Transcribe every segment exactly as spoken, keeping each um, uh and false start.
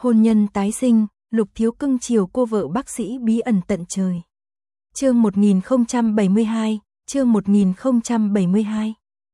Hôn nhân tái sinh, Lục Thiếu cưng chiều cô vợ bác sĩ bí ẩn tận trời. Chương một nghìn không trăm bảy mươi hai, chương một nghìn không trăm bảy mươi hai.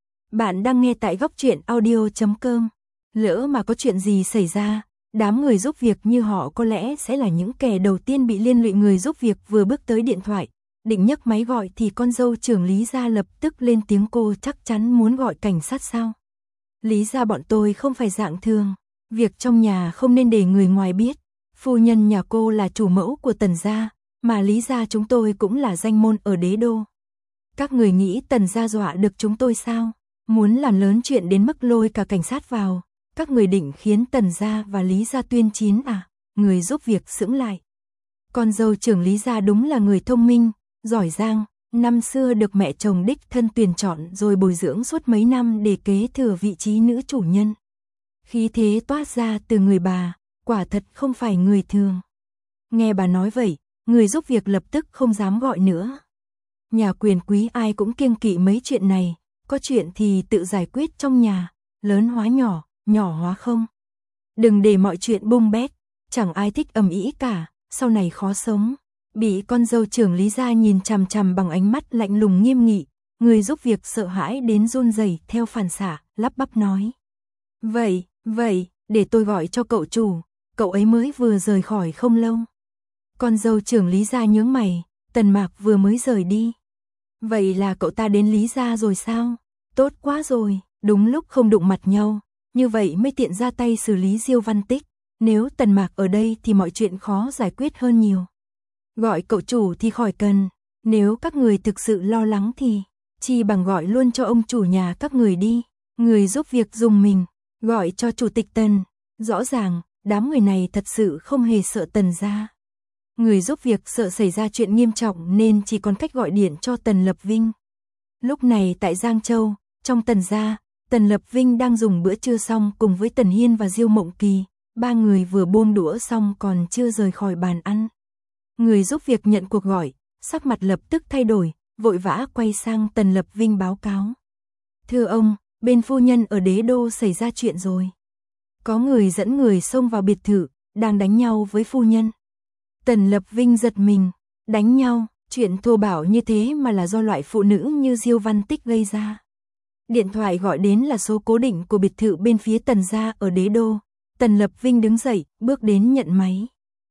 Bạn đang nghe tại góc truyện audio chấm com. Lỡ mà có chuyện gì xảy ra, đám người giúp việc như họ có lẽ sẽ là những kẻ đầu tiên bị liên lụy. Người giúp việc vừa bước tới điện thoại, định nhấc máy gọi thì con dâu trưởng Lý gia lập tức lên tiếng: cô chắc chắn muốn gọi cảnh sát sao? Lý gia bọn tôi không phải dạng thường, việc trong nhà không nên để người ngoài biết. Phu nhân nhà cô là chủ mẫu của Tần gia, mà Lý gia chúng tôi cũng là danh môn ở đế đô. Các người nghĩ Tần gia dọa được chúng tôi sao? Muốn làm lớn chuyện đến mức lôi cả cảnh sát vào, các người định khiến Tần gia và Lý gia tuyên chiến à? Người giúp việc sững lại. Con dâu trưởng Lý gia đúng là người thông minh, giỏi giang, năm xưa được mẹ chồng đích thân tuyển chọn rồi bồi dưỡng suốt mấy năm để kế thừa vị trí nữ chủ nhân. Khí thế toát ra từ người bà, quả thật không phải người thường. Nghe bà nói vậy, người giúp việc lập tức không dám gọi nữa. Nhà quyền quý ai cũng kiêng kỵ mấy chuyện này, có chuyện thì tự giải quyết trong nhà, lớn hóa nhỏ, nhỏ hóa không. Đừng để mọi chuyện bung bét, chẳng ai thích ầm ĩ cả, sau này khó sống. Bị con dâu trưởng Lý gia nhìn chằm chằm bằng ánh mắt lạnh lùng nghiêm nghị, người giúp việc sợ hãi đến run rẩy theo phản xạ, lắp bắp nói: Vậy, vậy, để tôi gọi cho cậu chủ, cậu ấy mới vừa rời khỏi không lâu. Con dâu trưởng Lý gia nhướng mày, Tần Mạc vừa mới rời đi. Vậy là cậu ta đến Lý gia rồi sao? Tốt quá rồi, đúng lúc không đụng mặt nhau, như vậy mới tiện ra tay xử lý Diêu Văn Tích. Nếu Tần Mạc ở đây thì mọi chuyện khó giải quyết hơn nhiều. Gọi cậu chủ thì khỏi cần, nếu các người thực sự lo lắng thì chi bằng gọi luôn cho ông chủ nhà các người đi. Người giúp việc dùng mình, gọi cho chủ tịch Tần. Rõ ràng, đám người này thật sự không hề sợ Tần gia. Người giúp việc sợ xảy ra chuyện nghiêm trọng nên chỉ còn cách gọi điện cho Tần Lập Vinh. Lúc này tại Giang Châu, trong Tần gia, Tần Lập Vinh đang dùng bữa trưa xong cùng với Tần Hiên và Diêu Mộng Kỳ. Ba người vừa buông đũa xong còn chưa rời khỏi bàn ăn. Người giúp việc nhận cuộc gọi, sắc mặt lập tức thay đổi, vội vã quay sang Tần Lập Vinh báo cáo: Thưa ông, bên phu nhân ở đế đô xảy ra chuyện rồi. Có người dẫn người xông vào biệt thự, đang đánh nhau với phu nhân. Tần Lập Vinh giật mình, đánh nhau, chuyện thô bạo như thế mà là do loại phụ nữ như Diêu Văn Tích gây ra. Điện thoại gọi đến là số cố định của biệt thự bên phía Tần gia ở đế đô. Tần Lập Vinh đứng dậy, bước đến nhận máy.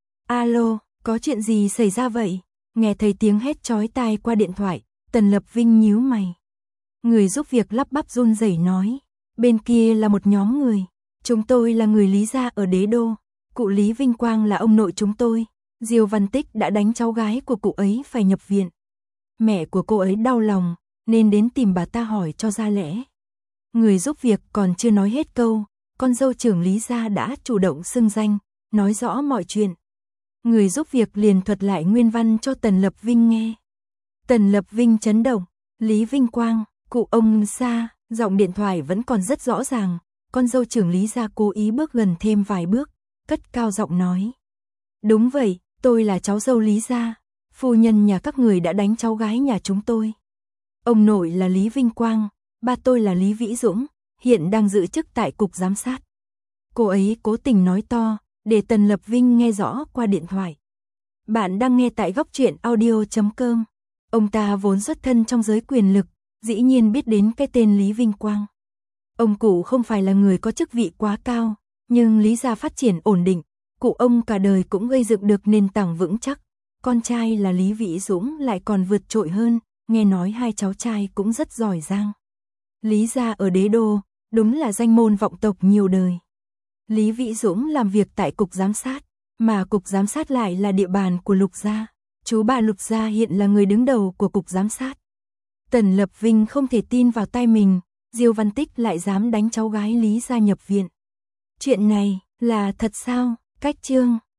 Alo, có chuyện gì xảy ra vậy? Nghe thấy tiếng hét chói tai qua điện thoại, Tần Lập Vinh nhíu mày. Người giúp việc lắp bắp run rẩy nói: Bên kia là một nhóm người. Chúng tôi là người Lý gia ở đế đô. Cụ Lý Vinh Quang là ông nội chúng tôi. Diêu Văn Tích đã đánh cháu gái của cụ ấy phải nhập viện. Mẹ của cô ấy đau lòng, nên đến tìm bà ta hỏi cho ra lẽ. Người giúp việc còn chưa nói hết câu, con dâu trưởng Lý gia đã chủ động xưng danh, nói rõ mọi chuyện. Người giúp việc liền thuật lại nguyên văn cho Tần Lập Vinh nghe. Tần Lập Vinh chấn động, Lý Vinh Quang, cụ ông xa, giọng điện thoại vẫn còn rất rõ ràng. Con dâu trưởng Lý gia cố ý bước gần thêm vài bước, cất cao giọng nói: Đúng vậy, tôi là cháu dâu Lý gia, phu nhân nhà các người đã đánh cháu gái nhà chúng tôi. Ông nội là Lý Vinh Quang, ba tôi là Lý Vĩ Dũng, hiện đang giữ chức tại cục giám sát. Cô ấy cố tình nói to, để Tần Lập Vinh nghe rõ qua điện thoại. Bạn đang nghe tại góc truyện audio chấm com. Ông ta vốn xuất thân trong giới quyền lực, dĩ nhiên biết đến cái tên Lý Vinh Quang. Ông cụ không phải là người có chức vị quá cao, nhưng Lý gia phát triển ổn định, cụ ông cả đời cũng gây dựng được nền tảng vững chắc. Con trai là Lý Vĩ Dũng lại còn vượt trội hơn, nghe nói hai cháu trai cũng rất giỏi giang. Lý gia ở đế đô, đúng là danh môn vọng tộc nhiều đời. Lý Vĩ Dũng làm việc tại cục giám sát, mà cục giám sát lại là địa bàn của Lục gia. Chú bà Lục gia hiện là người đứng đầu của cục giám sát. Tần Lập Vinh không thể tin vào tai mình, Diêu Văn Tích lại dám đánh cháu gái Lý gia nhập viện. Chuyện này là thật sao? Cách chương